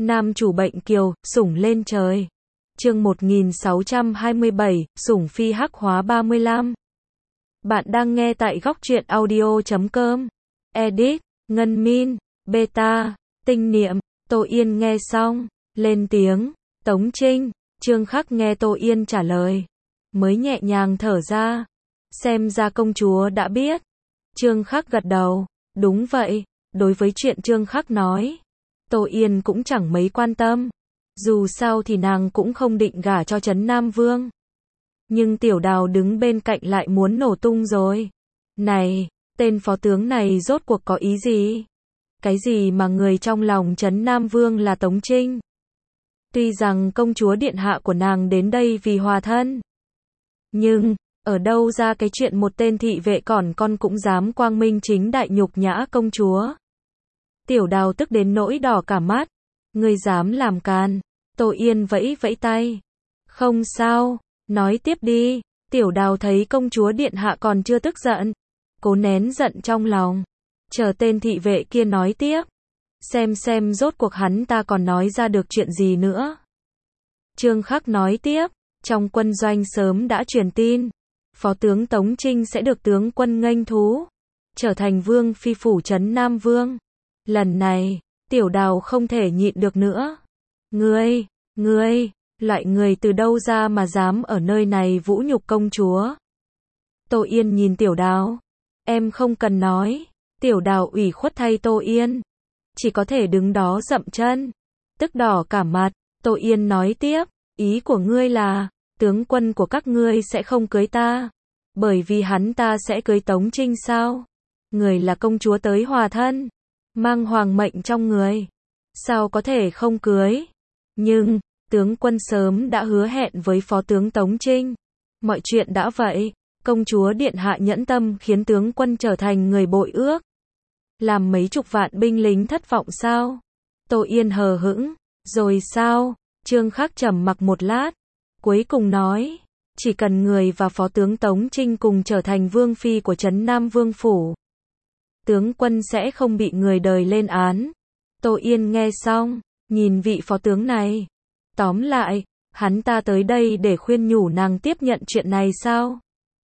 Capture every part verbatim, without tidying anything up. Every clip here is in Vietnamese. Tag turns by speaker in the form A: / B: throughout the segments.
A: Nam chủ bệnh kiều, sủng lên trời. Chương một nghìn sáu trăm hai mươi bảy, sủng phi hắc hóa ba mươi lăm. Bạn đang nghe tại góc truyện audio chấm com. Edit, Ngân Min, Beta, Tinh Niệm. Tô Yên nghe xong, lên tiếng. Tống Trinh. Trương Khắc nghe Tô Yên trả lời, mới nhẹ nhàng thở ra. Xem ra công chúa đã biết. Trương Khắc gật đầu. Đúng vậy. Đối với chuyện Trương Khắc nói, Tô Yên cũng chẳng mấy quan tâm. Dù sao thì nàng cũng không định gả cho Trấn Nam Vương. Nhưng Tiểu Đào đứng bên cạnh lại muốn nổ tung rồi. Này, tên phó tướng này rốt cuộc có ý gì? Cái gì mà người trong lòng Trấn Nam Vương là Tống Trinh? Tuy rằng công chúa điện hạ của nàng đến đây vì hòa thân, nhưng ở đâu ra cái chuyện một tên thị vệ còn con cũng dám quang minh chính đại nhục nhã công chúa? Tiểu Đào tức đến nỗi đỏ cả mắt. Ngươi dám làm càn? Tô Yên vẫy vẫy tay. Không sao, nói tiếp đi. Tiểu Đào thấy công chúa điện hạ còn chưa tức giận, cố nén giận trong lòng, chờ tên thị vệ kia nói tiếp. Xem xem rốt cuộc hắn ta còn nói ra được chuyện gì nữa. Trương Khắc nói tiếp, trong quân doanh sớm đã truyền tin, phó tướng Tống Trinh sẽ được tướng quân nghênh thú, trở thành vương phi phủ Trấn Nam Vương. Lần này, Tiểu Đào không thể nhịn được nữa. Ngươi, ngươi, loại người từ đâu ra mà dám ở nơi này vũ nhục công chúa? Tô Yên nhìn Tiểu Đào. Em không cần nói. Tiểu Đào ủy khuất thay Tô Yên, chỉ có thể đứng đó dậm chân, tức đỏ cả mặt. Tô Yên nói tiếp, ý của ngươi là, tướng quân của các ngươi sẽ không cưới ta, bởi vì hắn ta sẽ cưới Tống Trinh sao? Người là công chúa tới hòa thân, mang hoàng mệnh trong người, sao có thể không cưới? Nhưng, tướng quân sớm đã hứa hẹn với phó tướng Tống Trinh. Mọi chuyện đã vậy, công chúa điện hạ nhẫn tâm khiến tướng quân trở thành người bội ước, làm mấy chục vạn binh lính thất vọng sao? Tô Yên hờ hững. Rồi sao? Trương Khắc trầm mặc một lát, cuối cùng nói, chỉ cần người và phó tướng Tống Trinh cùng trở thành vương phi của Trấn Nam Vương phủ, tướng quân sẽ không bị người đời lên án. Tô Yên nghe xong, nhìn vị phó tướng này. Tóm lại, hắn ta tới đây để khuyên nhủ nàng tiếp nhận chuyện này sao?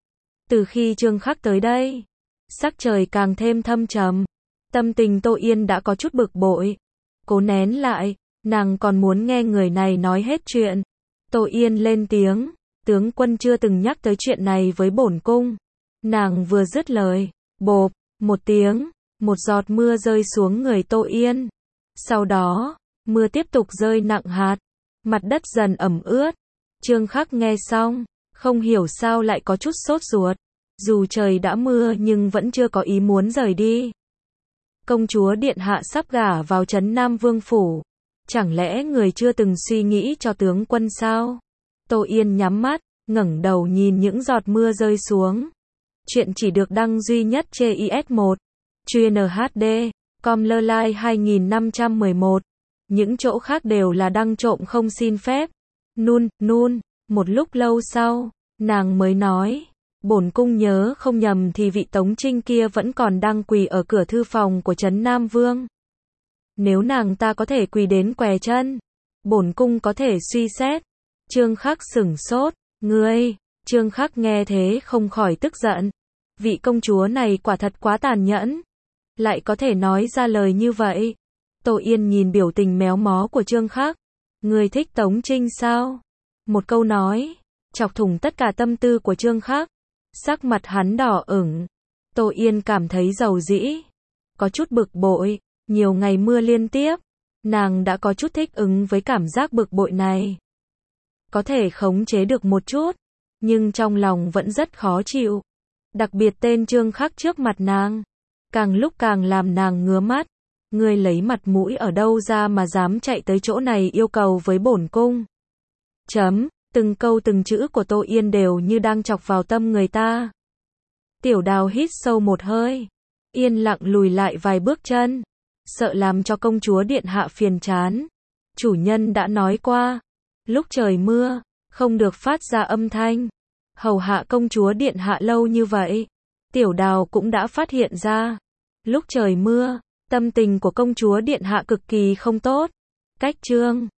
A: Từ khi Trương Khắc tới đây, sắc trời càng thêm thâm trầm. Tâm tình Tô Yên đã có chút bực bội. Cố nén lại, nàng còn muốn nghe người này nói hết chuyện. Tô Yên lên tiếng, tướng quân chưa từng nhắc tới chuyện này với bổn cung. Nàng vừa dứt lời, bộp, một tiếng, một giọt mưa rơi xuống người Tô Yên. Sau đó, mưa tiếp tục rơi nặng hạt, mặt đất dần ẩm ướt. Trương Khắc nghe xong, không hiểu sao lại có chút sốt ruột. Dù trời đã mưa nhưng vẫn chưa có ý muốn rời đi. Công chúa điện hạ sắp gả vào Trấn Nam Vương phủ, chẳng lẽ người chưa từng suy nghĩ cho tướng quân sao? Tô Yên nhắm mắt, ngẩng đầu nhìn những giọt mưa rơi xuống. Chuyện chỉ được đăng duy nhất trên i ét một, chuyên hát đê, com lơ lai hai nghìn năm trăm mười một. Những chỗ khác đều là đăng trộm không xin phép. Nun, nun, một lúc lâu sau, nàng mới nói, bổn cung nhớ không nhầm thì vị Tống Trinh kia vẫn còn đang quỳ ở cửa thư phòng của Trấn Nam Vương. Nếu nàng ta có thể quỳ đến què chân, bổn cung có thể suy xét. Trương Khắc sửng sốt. Ngươi? Trương Khắc nghe thế không khỏi tức giận. Vị công chúa này quả thật quá tàn nhẫn, lại có thể nói ra lời như vậy. Tô Yên nhìn biểu tình méo mó của Trương Khắc. Ngươi thích Tống Trinh sao? Một câu nói, chọc thủng tất cả tâm tư của Trương Khắc. Sắc mặt hắn đỏ ửng. Tô Yên cảm thấy dầu dĩ, có chút bực bội. Nhiều ngày mưa liên tiếp, nàng đã có chút thích ứng với cảm giác bực bội này. Có thể khống chế được một chút, nhưng trong lòng vẫn rất khó chịu. Đặc biệt tên Trương Khắc trước mặt nàng, càng lúc càng làm nàng ngứa mắt. Ngươi lấy mặt mũi ở đâu ra mà dám chạy tới chỗ này yêu cầu với bổn cung? Chấm, từng câu từng chữ của Tô Yên đều như đang chọc vào tâm người ta. Tiểu Đào hít sâu một hơi, yên lặng lùi lại vài bước chân, sợ làm cho công chúa điện hạ phiền chán. Chủ nhân đã nói qua, lúc trời mưa, không được phát ra âm thanh. Hầu hạ công chúa điện hạ lâu như vậy, Tiểu Đào cũng đã phát hiện ra. Lúc trời mưa, tâm tình của công chúa điện hạ cực kỳ không tốt. Cách chương